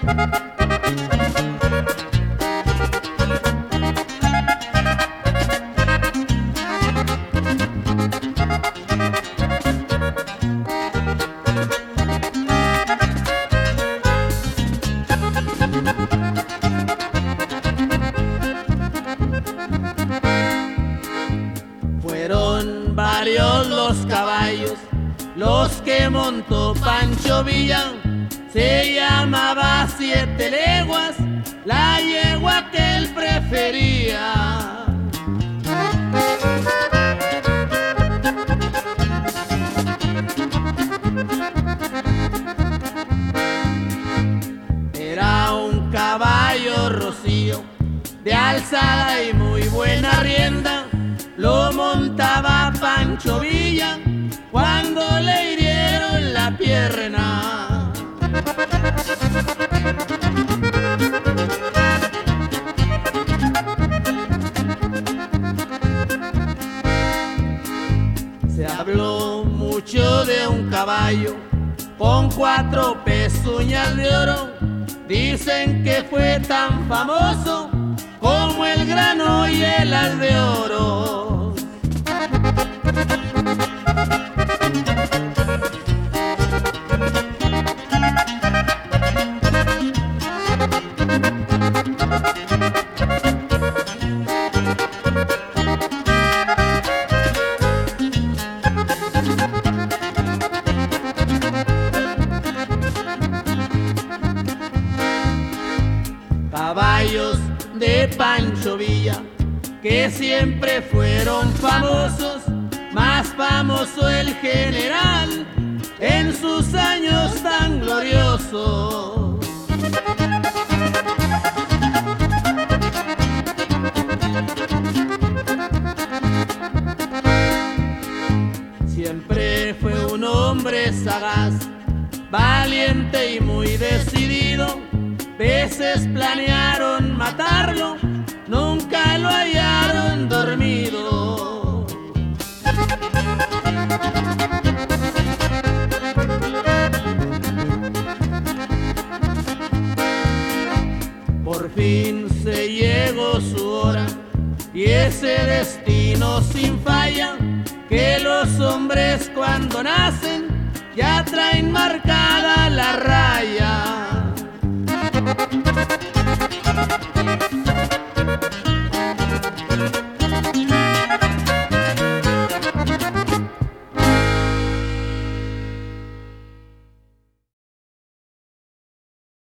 Fueron varios los caballos los que montó Pancho Villa, se llamaba 7 leguas la yegua que él prefería. Era un caballo rocío de alzada y muy buena rienda, lo montaba Pancho Villa cuando le hirieron la pierna. Se habló mucho de un caballo con 4 pezuñas de oro, dicen que fue tan famoso como el grano y el as de oro. Caballos de Pancho Villa que siempre fueron famosos, más famoso el general en sus años tan gloriosos. Siempre fue un hombre sagaz, valiente y muy decidido. Veces planearon matarlo, nunca lo hallaron dormido. Por fin se llegó su hora y ese destino sin falla, que los hombres cuando nacen ya traen marcada